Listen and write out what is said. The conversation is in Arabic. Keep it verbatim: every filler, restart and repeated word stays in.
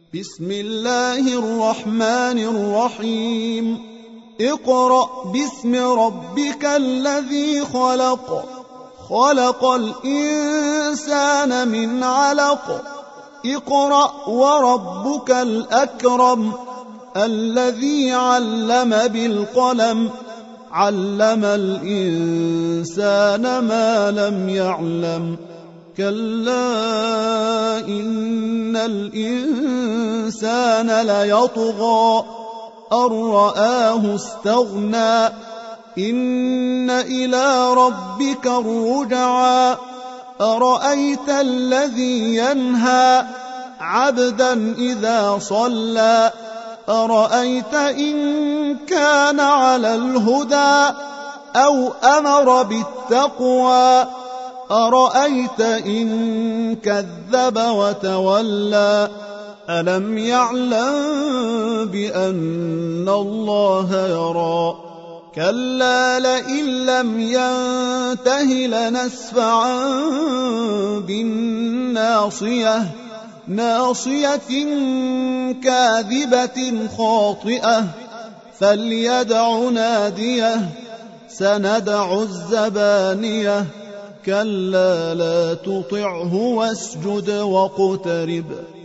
بسم الله الرحمن الرحيم اقرأ باسم ربك الذي خلق خلق الإنسان من علق اقرأ وربك الأكرم الذي علم بالقلم علم الإنسان ما لم يعلم كلا إن الإنسان ليطغى أن رآه استغنى إن إلى ربك الرجعى أرأيت الذي ينهى عبدا إذا صلى أرأيت إن كان على الهدى أو أمر بالتقوى أرأيت إن كذب وتولى ألم يعلم بأن الله يرى كلا لئن لم ينته لنسفعا بالناصية ناصية كاذبة خاطئة فليدع ناديه سندع الزبانية كلا لا تطعه واسجد واقترب